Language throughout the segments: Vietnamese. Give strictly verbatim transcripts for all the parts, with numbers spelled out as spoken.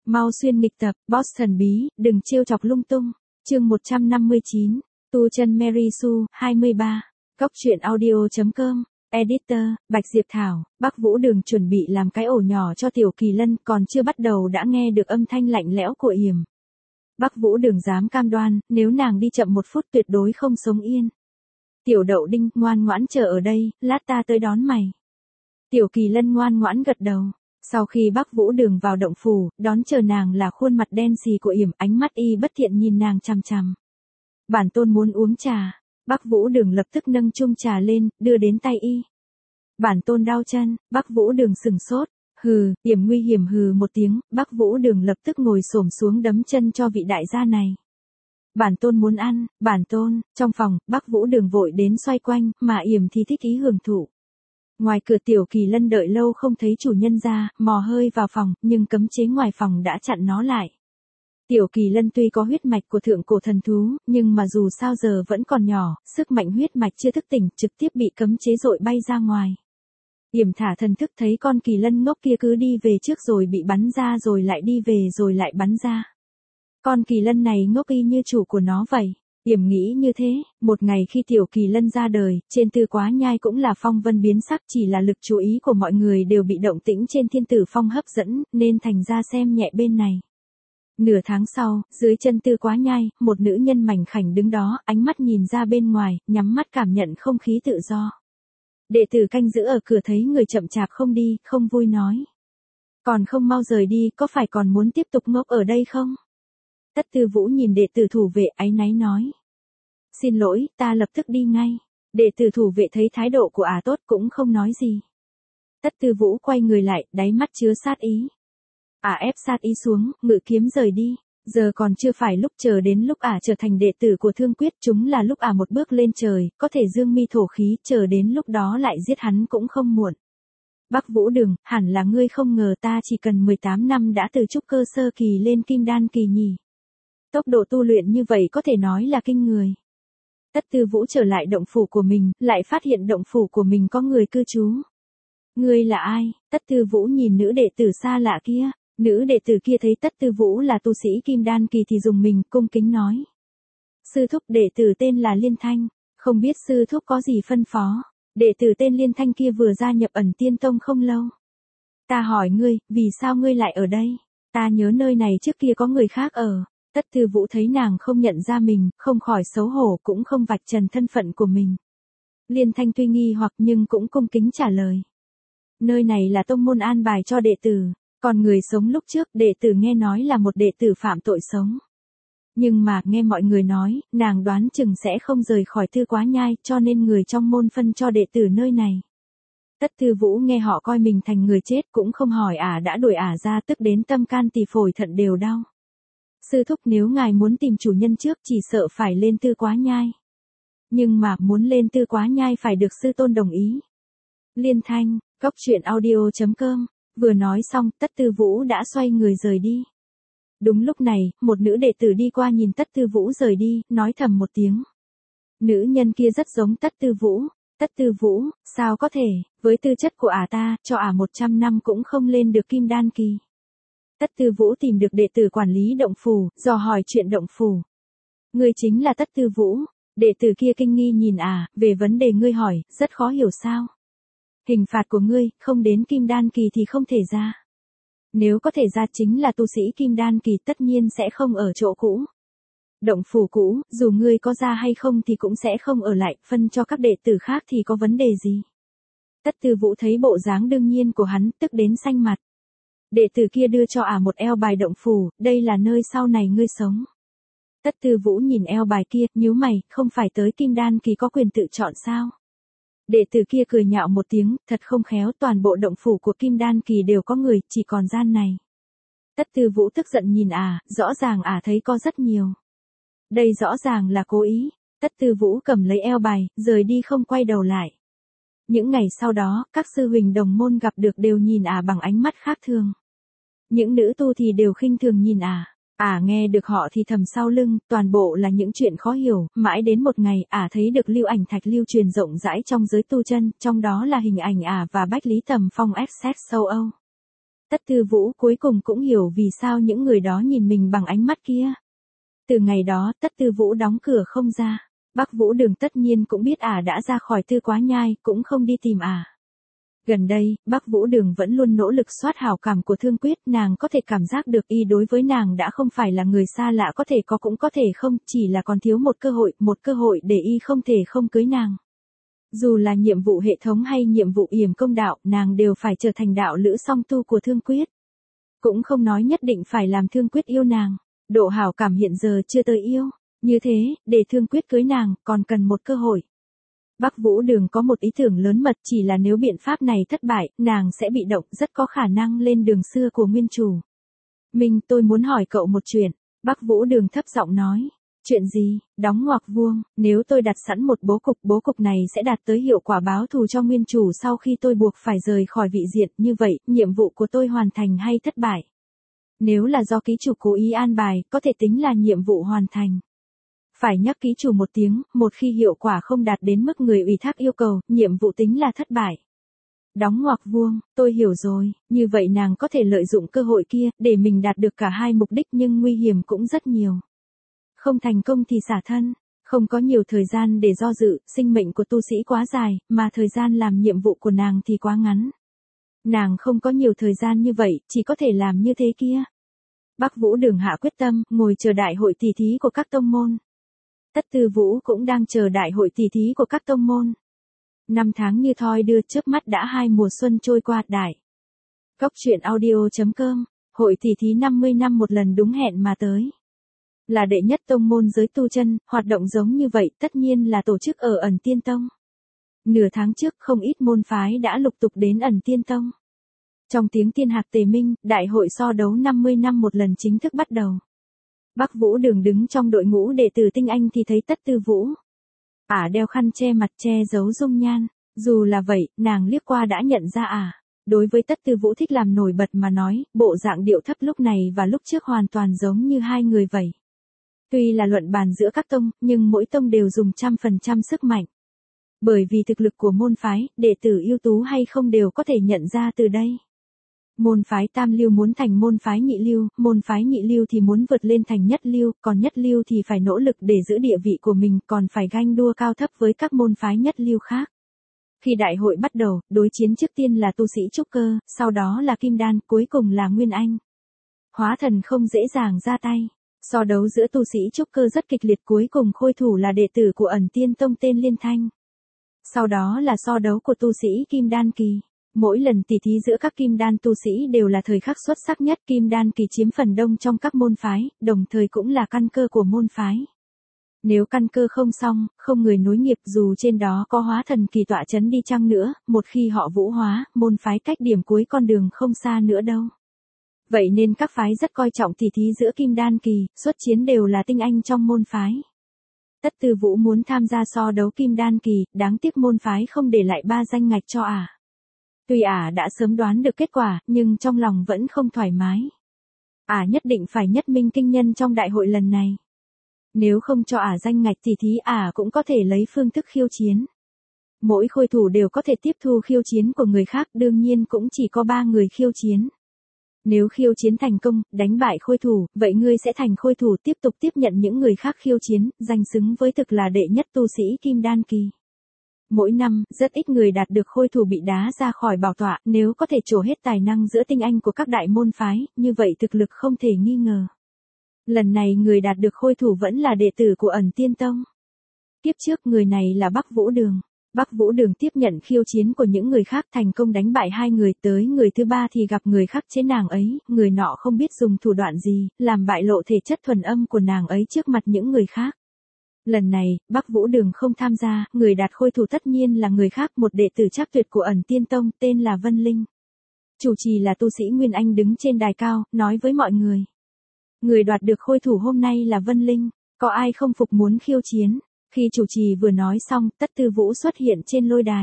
Mau xuyên nghịch tập, boss thần bí, đừng trêu chọc lung tung. Chương một trăm năm mươi chín, tu chân Mary Sue, hai mươi ba. Góc truyện audio chấm com. Editor, Bạch Diệp Thảo. Bắc Vũ Đường chuẩn bị làm cái ổ nhỏ cho Tiểu Kỳ Lân, còn chưa bắt đầu đã nghe được âm thanh lạnh lẽo của Yểm. Bắc Vũ Đường dám cam đoan, nếu nàng đi chậm một phút tuyệt đối không sống yên. Tiểu Đậu Đinh, ngoan ngoãn chờ ở đây, lát ta tới đón mày. Tiểu Kỳ Lân ngoan ngoãn gật đầu. Sau khi Bắc Vũ Đường vào động phủ, đón chờ nàng là khuôn mặt đen xì của Yểm, ánh mắt y bất thiện nhìn nàng chằm chằm. Bản tôn muốn uống trà. Bắc Vũ Đường lập tức nâng chung trà lên, đưa đến tay y. Bản tôn đau chân. Bắc Vũ Đường sừng sốt. Hừ, Yểm nguy hiểm hừ một tiếng, Bắc Vũ Đường lập tức ngồi xổm xuống đấm chân cho vị đại gia này. Bản tôn muốn ăn, bản tôn. Trong phòng, Bắc Vũ Đường vội đến xoay quanh, mà Yểm thì thích ý hưởng thụ. Ngoài cửa Tiểu Kỳ Lân đợi lâu không thấy chủ nhân ra, mò hơi vào phòng, nhưng cấm chế ngoài phòng đã chặn nó lại. Tiểu Kỳ Lân tuy có huyết mạch của thượng cổ thần thú, nhưng mà dù sao giờ vẫn còn nhỏ, sức mạnh huyết mạch chưa thức tỉnh, trực tiếp bị cấm chế dội bay ra ngoài. Yểm thả thần thức thấy con Kỳ Lân ngốc kia cứ đi về trước rồi bị bắn ra rồi lại đi về rồi lại bắn ra. Con Kỳ Lân này ngốc y như chủ của nó vậy. Yểm nghĩ như thế, một ngày khi Tiểu Kỳ Lân ra đời, trên Tư Quá Nhai cũng là phong vân biến sắc, chỉ là lực chú ý của mọi người đều bị động tĩnh trên Thiên Tử Phong hấp dẫn, nên thành ra xem nhẹ bên này. Nửa tháng sau, dưới chân Tư Quá Nhai, một nữ nhân mảnh khảnh đứng đó, ánh mắt nhìn ra bên ngoài, nhắm mắt cảm nhận không khí tự do. Đệ tử canh giữ ở cửa thấy người chậm chạp không đi, không vui nói. Còn không mau rời đi, có phải còn muốn tiếp tục ngốc ở đây không? Tất Tư Vũ nhìn đệ tử thủ vệ áy náy nói. Xin lỗi, ta lập tức đi ngay. Đệ tử thủ vệ thấy thái độ của ả tốt cũng không nói gì. Tất Tư Vũ quay người lại, đáy mắt chứa sát ý. Ả ép sát ý xuống, ngự kiếm rời đi. Giờ còn chưa phải lúc, chờ đến lúc ả trở thành đệ tử của Thương Quyết, chúng là lúc ả một bước lên trời, có thể dương mi thổ khí, chờ đến lúc đó lại giết hắn cũng không muộn. Bắc Vũ Đường, hẳn là ngươi không ngờ ta chỉ cần mười tám năm đã từ trúc cơ sơ kỳ lên kim đan kỳ nhỉ. Tốc độ tu luyện như vậy có thể nói là kinh người. Tất Tư Vũ trở lại động phủ của mình, lại phát hiện động phủ của mình có người cư trú. Ngươi là ai? Tất Tư Vũ nhìn nữ đệ tử xa lạ kia. Nữ đệ tử kia thấy Tất Tư Vũ là tu sĩ kim đan kỳ thì dùng mình, cung kính nói. Sư thúc, đệ tử tên là Liên Thanh, không biết sư thúc có gì phân phó. Đệ tử tên Liên Thanh kia vừa gia nhập Ẩn Tiên Tông không lâu. Ta hỏi ngươi, vì sao ngươi lại ở đây? Ta nhớ nơi này trước kia có người khác ở. Tất Tư Vũ thấy nàng không nhận ra mình, không khỏi xấu hổ, cũng không vạch trần thân phận của mình. Liên Thanh tuy nghi hoặc nhưng cũng cung kính trả lời. Nơi này là tông môn an bài cho đệ tử, còn người sống lúc trước đệ tử nghe nói là một đệ tử phạm tội sống. Nhưng mà nghe mọi người nói, nàng đoán chừng sẽ không rời khỏi Tư Quá Nhai, cho nên người trong môn phân cho đệ tử nơi này. Tất Tư Vũ nghe họ coi mình thành người chết cũng không hỏi ả đã đuổi ả ra, tức đến tâm can tỳ phổi thận đều đau. Sư thúc, nếu ngài muốn tìm chủ nhân trước chỉ sợ phải lên Tư Quá Nhai. Nhưng mà muốn lên Tư Quá Nhai phải được sư tôn đồng ý. Liên Thanh, góc truyện audio chấm com. Vừa nói xong, Tất Tư Vũ đã xoay người rời đi. Đúng lúc này, một nữ đệ tử đi qua nhìn Tất Tư Vũ rời đi, nói thầm một tiếng. Nữ nhân kia rất giống Tất Tư Vũ. Tất Tư Vũ, sao có thể, với tư chất của ả ta, cho ả một trăm năm cũng không lên được kim đan kỳ. Tất Tư Vũ tìm được đệ tử quản lý động phủ, dò hỏi chuyện động phủ. Ngươi chính là Tất Tư Vũ. Đệ tử kia kinh nghi nhìn ả, về vấn đề ngươi hỏi, rất khó hiểu sao. Hình phạt của ngươi, không đến kim đan kỳ thì không thể ra. Nếu có thể ra chính là tu sĩ kim đan kỳ, tất nhiên sẽ không ở chỗ cũ. Động phủ cũ, dù ngươi có ra hay không thì cũng sẽ không ở lại, phân cho các đệ tử khác thì có vấn đề gì. Tất Tư Vũ thấy bộ dáng đương nhiên của hắn, tức đến xanh mặt. Đệ tử kia đưa cho ả một eo bài động phủ, đây là nơi sau này ngươi sống. Tất Tư Vũ nhìn eo bài kia, nhíu mày, không phải tới kim đan kỳ có quyền tự chọn sao? Đệ tử kia cười nhạo một tiếng, thật không khéo, toàn bộ động phủ của kim đan kỳ đều có người, chỉ còn gian này. Tất Tư Vũ tức giận nhìn ả, rõ ràng ả thấy có rất nhiều. Đây rõ ràng là cố ý. Tất Tư Vũ cầm lấy eo bài, rời đi không quay đầu lại. Những ngày sau đó, các sư huynh đồng môn gặp được đều nhìn ả bằng ánh mắt khác thường. Những nữ tu thì đều khinh thường nhìn ả. Ả nghe được họ thì thầm sau lưng, toàn bộ là những chuyện khó hiểu, mãi đến một ngày, ả thấy được lưu ảnh thạch lưu truyền rộng rãi trong giới tu chân, trong đó là hình ảnh ả và Bách Lý Tầm Phong ép xét châu Âu. Tất Tư Vũ cuối cùng cũng hiểu vì sao những người đó nhìn mình bằng ánh mắt kia. Từ ngày đó, Tất Tư Vũ đóng cửa không ra. Bắc Vũ Đường tất nhiên cũng biết ả đã ra khỏi Tư Quá Nhai, cũng không đi tìm ả. Gần đây, Bắc Vũ Đường vẫn luôn nỗ lực soát hảo cảm của Thương Quyết, nàng có thể cảm giác được y đối với nàng đã không phải là người xa lạ, có thể có cũng có thể không, chỉ là còn thiếu một cơ hội, một cơ hội để y không thể không cưới nàng. Dù là nhiệm vụ hệ thống hay nhiệm vụ yểm công đạo, nàng đều phải trở thành đạo lữ song tu của Thương Quyết. Cũng không nói nhất định phải làm Thương Quyết yêu nàng, độ hảo cảm hiện giờ chưa tới yêu. Như thế, để Thương Quyết cưới nàng, còn cần một cơ hội. Bắc Vũ Đường có một ý tưởng lớn mật, chỉ là nếu biện pháp này thất bại, nàng sẽ bị động, rất có khả năng lên đường xưa của nguyên chủ. Minh, tôi muốn hỏi cậu một chuyện. Bắc Vũ Đường thấp giọng nói. Chuyện gì? Đóng ngoặc vuông, nếu tôi đặt sẵn một bố cục, bố cục này sẽ đạt tới hiệu quả báo thù cho nguyên chủ sau khi tôi buộc phải rời khỏi vị diện, như vậy, nhiệm vụ của tôi hoàn thành hay thất bại? Nếu là do ký chủ cố ý an bài, có thể tính là nhiệm vụ hoàn thành. Phải nhắc ký chủ một tiếng, một khi hiệu quả không đạt đến mức người ủy thác yêu cầu, nhiệm vụ tính là thất bại. Đóng ngoặc vuông, tôi hiểu rồi, như vậy nàng có thể lợi dụng cơ hội kia, để mình đạt được cả hai mục đích nhưng nguy hiểm cũng rất nhiều. Không thành công thì xả thân, không có nhiều thời gian để do dự, sinh mệnh của tu sĩ quá dài, mà thời gian làm nhiệm vụ của nàng thì quá ngắn. Nàng không có nhiều thời gian như vậy, chỉ có thể làm như thế kia. Bắc Vũ Đường hạ quyết tâm, ngồi chờ đại hội tỷ thí của các tông môn. Tất Tư Vũ cũng đang chờ đại hội tỷ thí của các tông môn. Năm tháng như thoi đưa, chớp mắt đã hai mùa xuân trôi qua. Đại Cốc truyện audio chấm com, hội tỷ thí năm mươi năm một lần đúng hẹn mà tới. Là đệ nhất tông môn giới tu chân, hoạt động giống như vậy tất nhiên là tổ chức ở Ẩn Tiên Tông. Nửa tháng trước không ít môn phái đã lục tục đến Ẩn Tiên Tông. Trong tiếng tiên hạc tề minh, đại hội so đấu năm mươi năm một lần chính thức bắt đầu. Bắc Vũ Đường đứng trong đội ngũ đệ tử tinh anh thì thấy Tất Tư Vũ. Ả đeo khăn che mặt che giấu dung nhan, dù là vậy, nàng liếc qua đã nhận ra ả. Đối với Tất Tư Vũ thích làm nổi bật mà nói, bộ dạng điệu thấp lúc này và lúc trước hoàn toàn giống như hai người vậy. Tuy là luận bàn giữa các tông, nhưng mỗi tông đều dùng trăm phần trăm sức mạnh. Bởi vì thực lực của môn phái, đệ tử ưu tú hay không đều có thể nhận ra từ đây. Môn phái tam lưu muốn thành môn phái nhị lưu, môn phái nhị lưu thì muốn vượt lên thành nhất lưu, còn nhất lưu thì phải nỗ lực để giữ địa vị của mình, còn phải ganh đua cao thấp với các môn phái nhất lưu khác. Khi đại hội bắt đầu, đối chiến trước tiên là tu sĩ trúc cơ, sau đó là kim đan, cuối cùng là nguyên anh. Hóa thần không dễ dàng ra tay. So đấu giữa tu sĩ trúc cơ rất kịch liệt, cuối cùng khôi thủ là đệ tử của Ẩn Tiên Tông tên Liên Thanh. Sau đó là so đấu của tu sĩ kim đan kỳ. Mỗi lần tỷ thí giữa các kim đan tu sĩ đều là thời khắc xuất sắc nhất, kim đan kỳ chiếm phần đông trong các môn phái, đồng thời cũng là căn cơ của môn phái. Nếu căn cơ không xong, không người nối nghiệp, dù trên đó có hóa thần kỳ tọa chấn đi chăng nữa, một khi họ vũ hóa, môn phái cách điểm cuối con đường không xa nữa đâu. Vậy nên các phái rất coi trọng tỷ thí giữa kim đan kỳ, xuất chiến đều là tinh anh trong môn phái. Tất Tư Vũ muốn tham gia so đấu kim đan kỳ, đáng tiếc môn phái không để lại ba danh ngạch cho ả. Tuy ả đã sớm đoán được kết quả, nhưng trong lòng vẫn không thoải mái. Ả nhất định phải nhất minh kinh nhân trong đại hội lần này. Nếu không cho ả danh ngạch tỷ thí, ả cũng có thể lấy phương thức khiêu chiến. Mỗi khôi thủ đều có thể tiếp thu khiêu chiến của người khác, đương nhiên cũng chỉ có ba người khiêu chiến. Nếu khiêu chiến thành công, đánh bại khôi thủ, vậy ngươi sẽ thành khôi thủ tiếp tục tiếp nhận những người khác khiêu chiến, danh xứng với thực là đệ nhất tu sĩ kim đan kỳ. Mỗi năm, rất ít người đạt được khôi thủ bị đá ra khỏi bảo tọa, nếu có thể trổ hết tài năng giữa tinh anh của các đại môn phái, như vậy thực lực không thể nghi ngờ. Lần này người đạt được khôi thủ vẫn là đệ tử của Ẩn Tiên Tông. Tiếp trước người này là Bắc Vũ Đường. Bắc Vũ Đường tiếp nhận khiêu chiến của những người khác, thành công đánh bại hai người, tới người thứ ba thì gặp người khác chế nàng ấy, người nọ không biết dùng thủ đoạn gì, làm bại lộ thể chất thuần âm của nàng ấy trước mặt những người khác. Lần này, Bắc Vũ Đường không tham gia, người đạt khôi thủ tất nhiên là người khác, một đệ tử trác tuyệt của Ẩn Tiên Tông, tên là Vân Linh. Chủ trì là tu sĩ Nguyên Anh đứng trên đài cao, nói với mọi người. Người đoạt được khôi thủ hôm nay là Vân Linh, có ai không phục muốn khiêu chiến? Khi chủ trì vừa nói xong, Tất Tư Vũ xuất hiện trên lôi đài.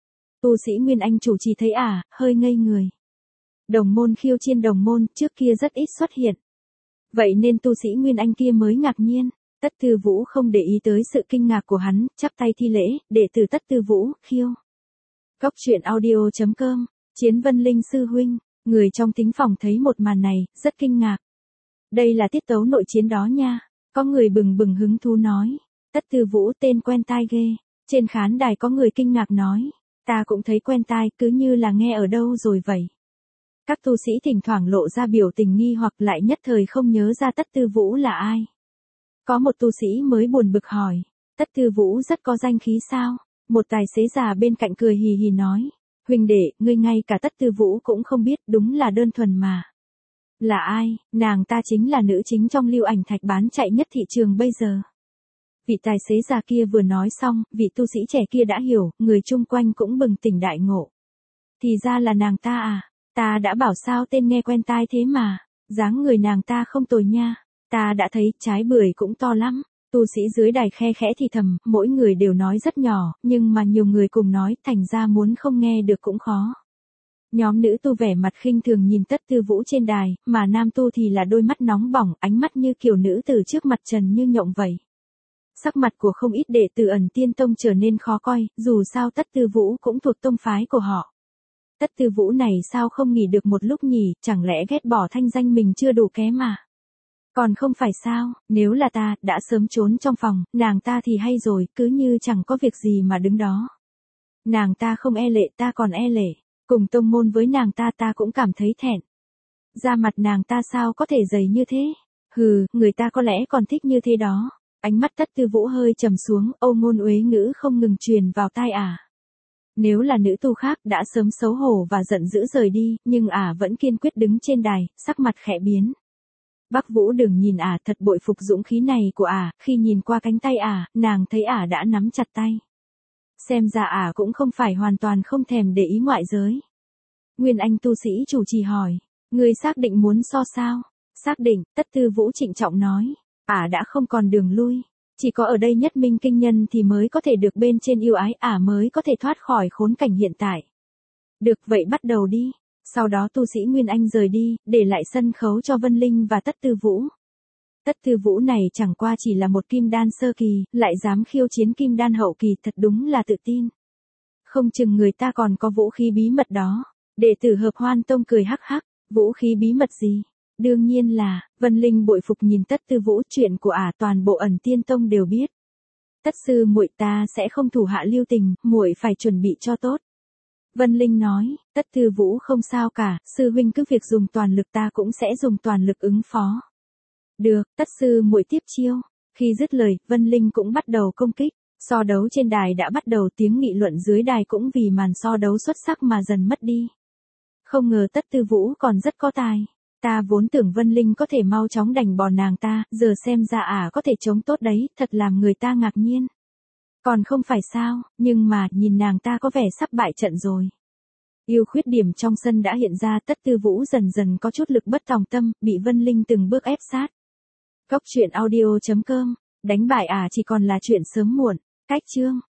Tu sĩ Nguyên Anh chủ trì thấy ả, hơi ngây người. Đồng môn khiêu chiến đồng môn, trước kia rất ít xuất hiện. Vậy nên tu sĩ Nguyên Anh kia mới ngạc nhiên. Tất Tư Vũ không để ý tới sự kinh ngạc của hắn, chắp tay thi lễ, đệ tử Tất Tư Vũ, khiêu. Cốc truyện audio chấm com, Chiến Vân Linh sư huynh, Người trong thính phòng thấy một màn này, rất kinh ngạc. Đây là tiết tấu nội chiến đó nha. Có người bừng bừng hứng thú nói. Tất Tư Vũ tên quen tai ghê. Trên khán đài có người kinh ngạc nói. Ta cũng thấy quen tai, cứ như là nghe ở đâu rồi vậy. Các tu sĩ thỉnh thoảng lộ ra biểu tình nghi hoặc lại nhất thời không nhớ ra Tất Tư Vũ là ai. Có một tu sĩ mới buồn bực hỏi. Tất Tư Vũ rất có danh khí sao? Một tài xế già bên cạnh cười hì hì nói. Huynh đệ, ngươi ngay cả Tất Tư Vũ cũng không biết, đúng là đơn thuần mà. Là ai? Nàng ta chính là nữ chính trong Lưu Ảnh Thạch bán chạy nhất thị trường bây giờ. Vị tài xế già kia vừa nói xong, vị tu sĩ trẻ kia đã hiểu, người chung quanh cũng bừng tỉnh đại ngộ. Thì ra là nàng ta à? Ta đã bảo sao tên nghe quen tai thế mà. Dáng người nàng ta không tồi nha. Ta đã thấy trái bưởi cũng to lắm. Tu sĩ dưới đài khe khẽ thì thầm, mỗi người đều nói rất nhỏ, nhưng mà nhiều người cùng nói, thành ra muốn không nghe được cũng khó. Nhóm nữ tu vẻ mặt khinh thường nhìn Tất Tư Vũ trên đài, mà nam tu thì là đôi mắt nóng bỏng, ánh mắt như kiểu nữ từ trước mặt trần như nhộng vậy. Sắc mặt của không ít đệ tử Ẩn Tiên Tông trở nên khó coi, dù sao Tất Tư Vũ cũng thuộc tông phái của họ. Tất Tư Vũ này sao không nghỉ được một lúc nhỉ, chẳng lẽ ghét bỏ thanh danh mình chưa đủ kém mà. Còn không phải sao, nếu là ta, đã sớm trốn trong phòng, nàng ta thì hay rồi, cứ như chẳng có việc gì mà đứng đó. Nàng ta không e lệ, ta còn e lệ, cùng tông môn với nàng ta ta cũng cảm thấy thẹn. Da mặt nàng ta sao có thể dày như thế? Hừ, người ta có lẽ còn thích như thế đó. Ánh mắt Tất Tư Vũ hơi trầm xuống, âu ngôn uế ngữ không ngừng truyền vào tai ả. Nếu là nữ tu khác đã sớm xấu hổ và giận dữ rời đi, nhưng ả vẫn kiên quyết đứng trên đài, sắc mặt khẽ biến. Bắc Vũ đừng nhìn ả, thật bội phục dũng khí này của ả, khi nhìn qua cánh tay ả, nàng thấy ả đã nắm chặt tay. Xem ra ả cũng không phải hoàn toàn không thèm để ý ngoại giới. Nguyên Anh tu sĩ chủ trì hỏi, ngươi xác định muốn so sao? Xác định, Tất Tư Vũ trịnh trọng nói, ả đã không còn đường lui. Chỉ có ở đây nhất minh kinh nhân thì mới có thể được bên trên yêu ái, ả mới có thể thoát khỏi khốn cảnh hiện tại. Được vậy bắt đầu đi. Sau đó tu sĩ Nguyên Anh rời đi, để lại sân khấu cho Vân Linh và Tất Tư Vũ. Tất Tư Vũ này chẳng qua chỉ là một kim đan sơ kỳ, lại dám khiêu chiến kim đan hậu kỳ, thật đúng là tự tin. Không chừng người ta còn có vũ khí bí mật đó. Đệ tử Hợp Hoan Tông cười hắc hắc, vũ khí bí mật gì? Đương nhiên là, Vân Linh bội phục nhìn Tất Tư Vũ, chuyện của ả toàn bộ Ẩn Tiên Tông đều biết. Tất sư muội, ta sẽ không thủ hạ lưu tình, muội phải chuẩn bị cho tốt. Vân Linh nói, Tất Tư Vũ không sao cả, sư huynh cứ việc dùng toàn lực, ta cũng sẽ dùng toàn lực ứng phó. Được, Tất sư muội tiếp chiêu. Khi dứt lời, Vân Linh cũng bắt đầu công kích. So đấu trên đài đã bắt đầu, tiếng nghị luận dưới đài cũng vì màn so đấu xuất sắc mà dần mất đi. Không ngờ Tất Tư Vũ còn rất có tài. Ta vốn tưởng Vân Linh có thể mau chóng đành bỏ nàng ta, giờ xem ra ả có thể chống tốt đấy, thật làm người ta ngạc nhiên. Còn không phải sao, nhưng mà, nhìn nàng ta có vẻ sắp bại trận rồi. Yêu khuyết điểm trong sân đã hiện ra, Tất Tư Vũ dần dần có chút lực bất tòng tâm, bị Vân Linh từng bước ép sát. Góc truyện audio chấm com, đánh bại ả chỉ còn là chuyện sớm muộn. Cách chương